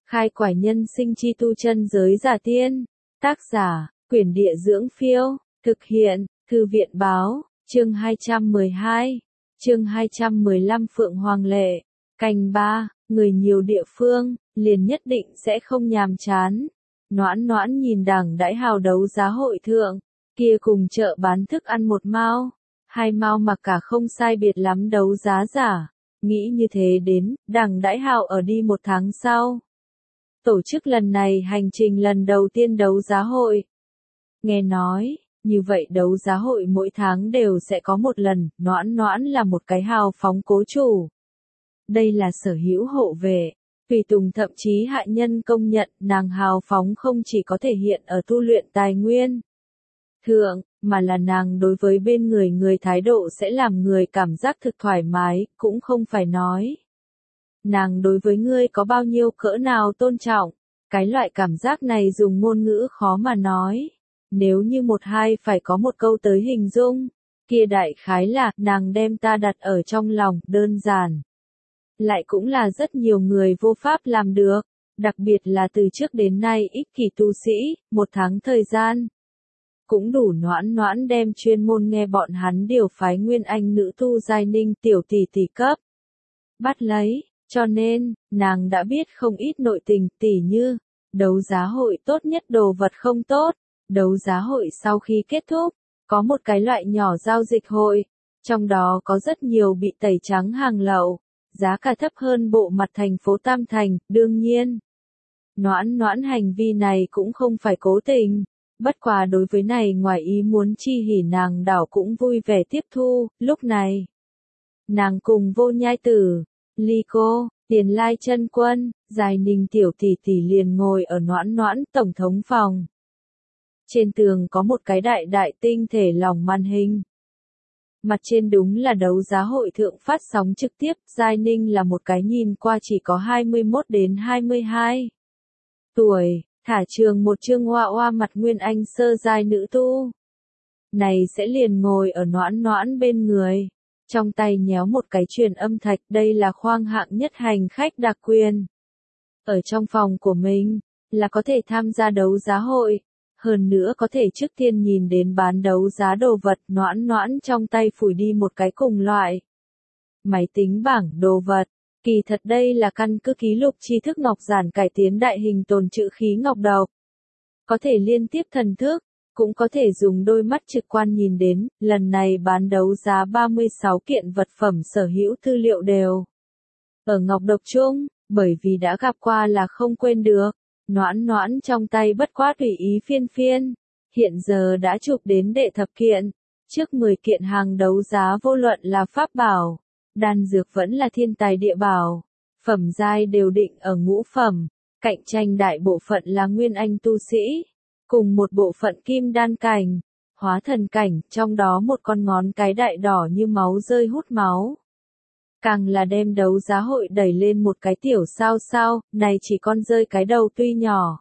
Khai quải nhân sinh chi tu chân giới giả tiên. Tác giả, Quyển Địa Dưỡng Phiêu. Thực hiện, Thư viện Báo. Chương 212. Chương 215 Phượng Hoàng Lệ. Canh 3. Người nhiều địa phương, liền nhất định sẽ không nhàm chán. Noãn Noãn nhìn đảng đãi hào đấu giá hội thượng, kia cùng chợ bán thức ăn một mao, hai mao mà cả không sai biệt lắm đấu giá giả. Nghĩ như thế đến, đảng đãi hào ở đi một tháng sau. Tổ chức lần này hành trình lần đầu tiên đấu giá hội. Nghe nói, như vậy đấu giá hội mỗi tháng đều sẽ có một lần, Noãn Noãn là một cái hào phóng cố chủ. Đây là sở hữu hộ vệ. Tùy tùng thậm chí hạ nhân công nhận nàng hào phóng không chỉ có thể hiện ở tu luyện tài nguyên thượng, mà là nàng đối với bên người thái độ sẽ làm người cảm giác thực thoải mái, cũng không phải nói. Nàng đối với ngươi có bao nhiêu cỡ nào tôn trọng, cái loại cảm giác này dùng ngôn ngữ khó mà nói. Nếu như một hai phải có một câu tới hình dung, kia đại khái là nàng đem ta đặt ở trong lòng, đơn giản. Lại cũng là rất nhiều người vô pháp làm được, đặc biệt là từ trước đến nay ích kỷ tu sĩ, một tháng thời gian. Cũng đủ Noãn Noãn đem chuyên môn nghe bọn hắn điều phái nguyên anh nữ tu giai ninh tiểu tỷ tỷ cấp. Bắt lấy, cho nên, nàng đã biết không ít nội tình tỉ như, đấu giá hội tốt nhất đồ vật không tốt, đấu giá hội sau khi kết thúc, có một cái loại nhỏ giao dịch hội, trong đó có rất nhiều bị tẩy trắng hàng lậu. Giá cả thấp hơn bộ mặt thành phố Tam Thành, đương nhiên. Noãn Noãn hành vi này cũng không phải cố tình, bất quá đối với này ngoài ý muốn chi hỉ nàng đảo cũng vui vẻ tiếp thu, lúc này. Nàng cùng Vô Nhai Tử, Ly Cô, Tiền Lai Chân Quân, Dài Ninh tiểu tỷ tỷ liền ngồi ở Noãn Noãn tổng thống phòng. Trên tường có một cái đại tinh thể lỏng màn hình. Mặt trên đúng là đấu giá hội thượng phát sóng trực tiếp, Giai Ninh là một cái nhìn qua chỉ có 21 đến 22 tuổi, thả trường một chương hoa hoa mặt nguyên anh sơ giai nữ tu. Này sẽ liền ngồi ở Noãn Noãn bên người, trong tay nhéo một cái truyền âm thạch, đây là khoang hạng nhất hành khách đặc quyền. Ở trong phòng của mình, là có thể tham gia đấu giá hội. Hơn nữa có thể trước tiên nhìn đến bán đấu giá đồ vật, Noãn Noãn trong tay phủi đi một cái cùng loại. Máy tính bảng đồ vật, kỳ thật đây là căn cứ ký lục tri thức ngọc giản cải tiến đại hình tồn trữ khí ngọc độc. Có thể liên tiếp thần thức, cũng có thể dùng đôi mắt trực quan nhìn đến, lần này bán đấu giá 36 kiện vật phẩm sở hữu tư liệu đều. Ở ngọc độc chung, bởi vì đã gặp qua là không quên được. Noãn Noãn trong tay bất quá tùy ý phiên, hiện giờ đã chụp đến đệ thập kiện, trước 10 kiện hàng đấu giá vô luận là pháp bảo, đan dược vẫn là thiên tài địa bảo, phẩm giai đều định ở ngũ phẩm, cạnh tranh đại bộ phận là nguyên anh tu sĩ, cùng một bộ phận kim đan cảnh, hóa thần cảnh, trong đó một con ngón cái đại đỏ như máu rơi hút máu. Càng là đem đấu giá hội đẩy lên một cái tiểu sao, này chỉ con rơi cái đầu tuy nhỏ.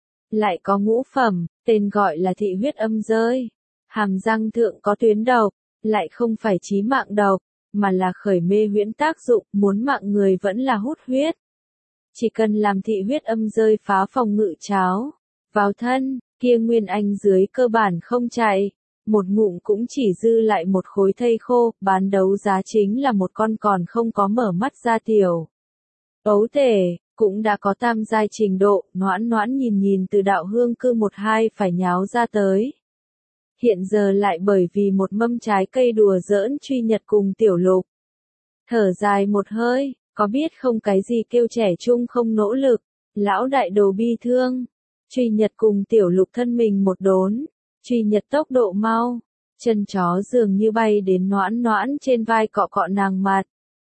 Lại có ngũ phẩm, tên gọi là thị huyết âm rơi. Hàm răng thượng có tuyến độc, lại không phải chí mạng độc, mà là khởi mê huyễn tác dụng, muốn mạng người vẫn là hút huyết. Chỉ cần làm thị huyết âm rơi phá phòng ngự cháo, vào thân, kia nguyên anh dưới cơ bản không chạy. Một ngụm cũng chỉ dư lại một khối thây khô, bán đấu giá chính là một con còn không có mở mắt ra tiểu. Ấu tể, cũng đã có tam giai trình độ, Noãn Noãn nhìn từ đạo hương cư 1-2 phải nháo ra tới. Hiện giờ lại bởi vì một mâm trái cây đùa giỡn truy nhật cùng tiểu lục. Thở dài một hơi, có biết không cái gì kêu trẻ trung không nỗ lực, lão đại đồ bi thương. Truy nhật cùng tiểu lục thân mình một đốn. Truy nhật tốc độ mau, chân chó dường như bay đến Noãn Noãn trên vai cọ cọ nàng mặt.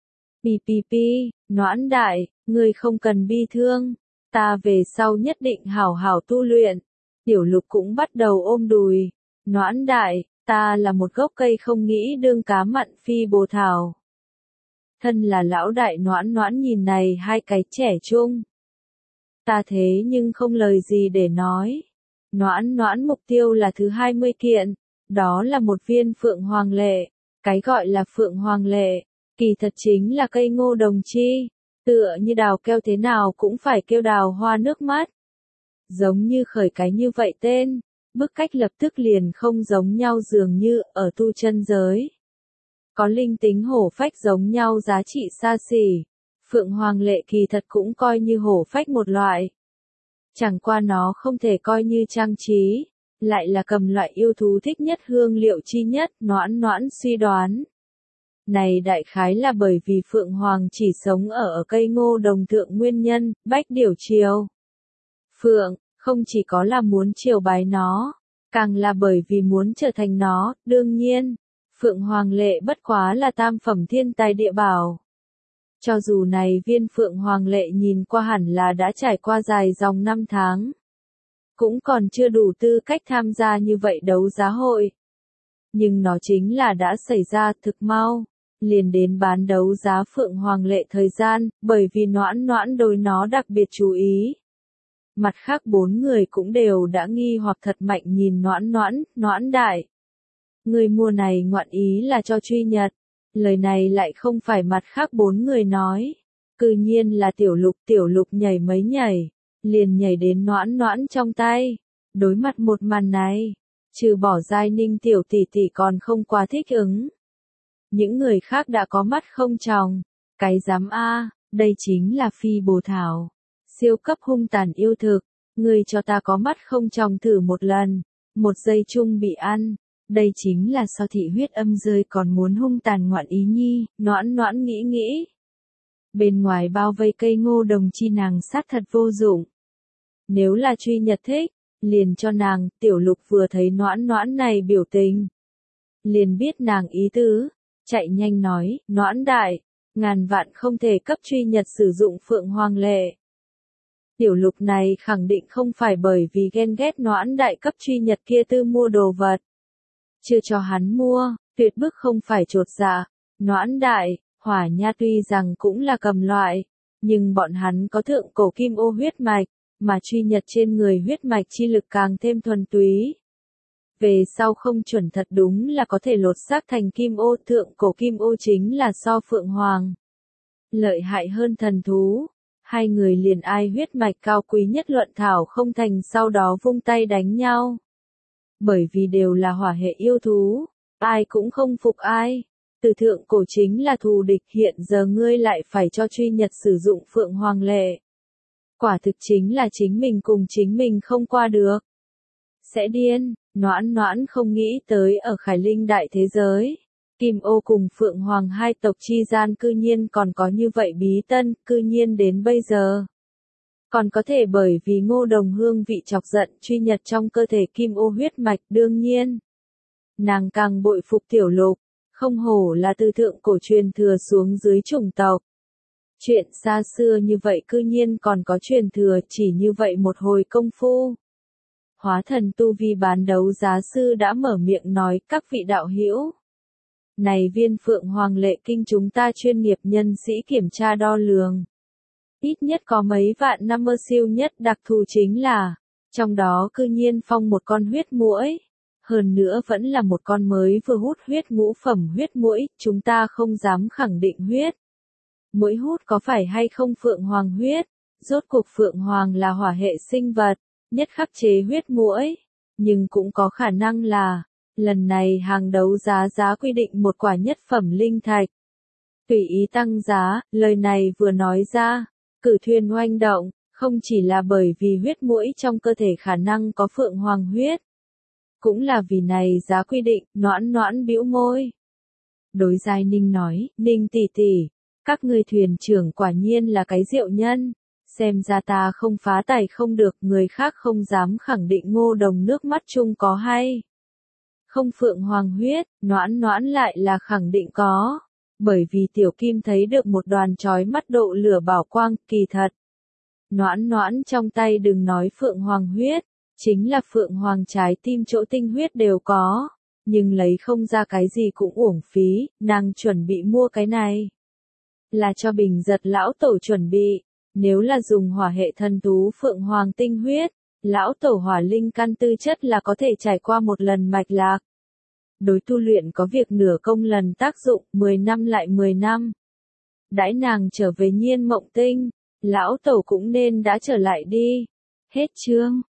Pi, Noãn đại, ngươi không cần bi thương, ta về sau nhất định hảo hảo tu luyện. Tiểu lục cũng bắt đầu ôm đùi. Noãn đại, ta là một gốc cây không nghĩ đương cá mặn phi bồ thảo. Thân là lão đại Noãn Noãn nhìn này hai cái trẻ trung. Ta thế nhưng không lời gì để nói. Noãn Noãn mục tiêu là thứ 20 kiện, đó là một viên phượng hoàng lệ. Cái gọi là phượng hoàng lệ, kỳ thật chính là cây ngô đồng chi. Tựa như đào kêu thế nào cũng phải kêu đào hoa nước mắt. Giống như khởi cái như vậy tên, bức cách lập tức liền không giống nhau dường như ở tu chân giới. Có linh tính hổ phách giống nhau giá trị xa xỉ, Phượng Hoàng Lệ kỳ thật cũng coi như hổ phách một loại. Chẳng qua nó không thể coi như trang trí, lại là cầm loại yêu thú thích nhất hương liệu chi nhất, Noãn Noãn suy đoán. Này đại khái là bởi vì Phượng Hoàng chỉ sống ở cây ngô đồng thượng nguyên nhân, bách điểu triều. Phượng, không chỉ có là muốn triều bái nó, càng là bởi vì muốn trở thành nó, đương nhiên, Phượng Hoàng Lệ bất quá là tam phẩm thiên tài địa bảo. Cho dù này viên Phượng Hoàng Lệ nhìn qua hẳn là đã trải qua dài dòng năm tháng, cũng còn chưa đủ tư cách tham gia như vậy đấu giá hội. Nhưng nó chính là đã xảy ra thực mau, liền đến bán đấu giá Phượng Hoàng Lệ thời gian, bởi vì Noãn Noãn đối nó đặc biệt chú ý. Mặt khác 4 người cũng đều đã nghi hoặc thật mạnh nhìn Noãn Noãn, Noãn đại. Người mua này ngoạn ý là cho truy nhật. Lời này lại không phải mặt khác 4 người nói. Cư nhiên là tiểu lục nhảy mấy nhảy, liền nhảy đến Noãn Noãn trong tay. Đối mặt một màn này, trừ bỏ Giai Ninh tiểu tỷ tỷ còn không quá thích ứng. Những người khác đã có mắt không tròng. Cái dám a, đây chính là phi bồ thảo. Siêu cấp hung tàn yêu thực, người cho ta có mắt không tròng thử một lần, một giây chung bị ăn. Đây chính là so thị huyết âm rơi còn muốn hung tàn ngoạn ý nhi, Noãn Noãn nghĩ. Bên ngoài bao vây cây ngô đồng chi nàng sát thật vô dụng. Nếu là truy nhật thích, liền cho nàng, tiểu lục vừa thấy Noãn Noãn này biểu tình. Liền biết nàng ý tứ, chạy nhanh nói, Noãn đại, ngàn vạn không thể cấp truy nhật sử dụng Phượng Hoàng Lệ. Tiểu lục này khẳng định không phải bởi vì ghen ghét Noãn đại cấp truy nhật kia tư mua đồ vật. Chưa cho hắn mua, tuyệt bức không phải chột dạ. Noãn đại, Hỏa Nha tuy rằng cũng là cầm loại, nhưng bọn hắn có thượng cổ kim ô huyết mạch, mà truy nhật trên người huyết mạch chi lực càng thêm thuần túy. Về sau không chuẩn thật đúng là có thể lột xác thành kim ô, thượng cổ kim ô chính là so Phượng Hoàng. Lợi hại hơn thần thú, hai người liền ai huyết mạch cao quý nhất luận thảo không thành sau đó vung tay đánh nhau. Bởi vì đều là hỏa hệ yêu thú, ai cũng không phục ai. Từ thượng cổ chính là thù địch, hiện giờ ngươi lại phải cho truy nhật sử dụng Phượng Hoàng Lệ. Quả thực chính là chính mình cùng chính mình không qua được. Sẽ điên, Noãn Noãn không nghĩ tới ở Khải Linh đại thế giới. Kim ô cùng Phượng Hoàng hai tộc chi gian cư nhiên còn có như vậy bí tân, cư nhiên đến bây giờ. Còn có thể bởi vì ngô đồng hương vị chọc giận truy nhật trong cơ thể kim ô huyết mạch đương nhiên. Nàng càng bội phục tiểu lục, không hổ là từ thượng cổ truyền thừa xuống dưới chủng tộc. Chuyện xa xưa như vậy cư nhiên còn có truyền thừa chỉ như vậy một hồi công phu. Hóa thần tu vi bán đấu giá sư đã mở miệng nói các vị đạo hữu. Này viên Phượng Hoàng Lệ kinh chúng ta chuyên nghiệp nhân sĩ kiểm tra đo lường. Ít nhất có mấy vạn năm mơ siêu nhất đặc thù chính là, trong đó cư nhiên phong một con huyết muỗi. Hơn nữa vẫn là một con mới vừa hút huyết ngũ phẩm huyết muỗi, chúng ta không dám khẳng định huyết. Muỗi hút có phải hay không Phượng Hoàng huyết, rốt cuộc Phượng Hoàng là hỏa hệ sinh vật, nhất khắc chế huyết muỗi, nhưng cũng có khả năng là, lần này hàng đấu giá quy định một quả nhất phẩm linh thạch. Tùy ý tăng giá, lời này vừa nói ra, cử thuyền oanh động, không chỉ là bởi vì huyết muỗi trong cơ thể khả năng có Phượng Hoàng huyết. Cũng là vì này giá quy định, Noãn Noãn bĩu môi. Đối Giai Ninh nói, Ninh tỷ tỷ, các ngươi thuyền trưởng quả nhiên là cái diệu nhân, xem ra ta không phá tài không được, người khác không dám khẳng định ngô đồng nước mắt chung có hay. Không Phượng Hoàng huyết, Noãn Noãn lại là khẳng định có, bởi vì tiểu kim thấy được một đoàn chói mắt độ lửa bảo quang, kỳ thật. Noãn Noãn trong tay đừng nói Phượng Hoàng huyết, chính là Phượng Hoàng trái tim chỗ tinh huyết đều có, nhưng lấy không ra cái gì cũng uổng phí, nàng chuẩn bị mua cái này. Là cho Bình Giật lão tổ chuẩn bị, nếu là dùng hỏa hệ thần thú Phượng Hoàng tinh huyết, lão tổ hỏa linh căn tư chất là có thể trải qua một lần mạch lạc. Đối tu luyện có việc nửa công lần tác dụng, 10 năm lại 10 năm. Đãi nàng trở về Nhiên Mộng Tinh, lão tẩu cũng nên đã trở lại đi. Hết chương.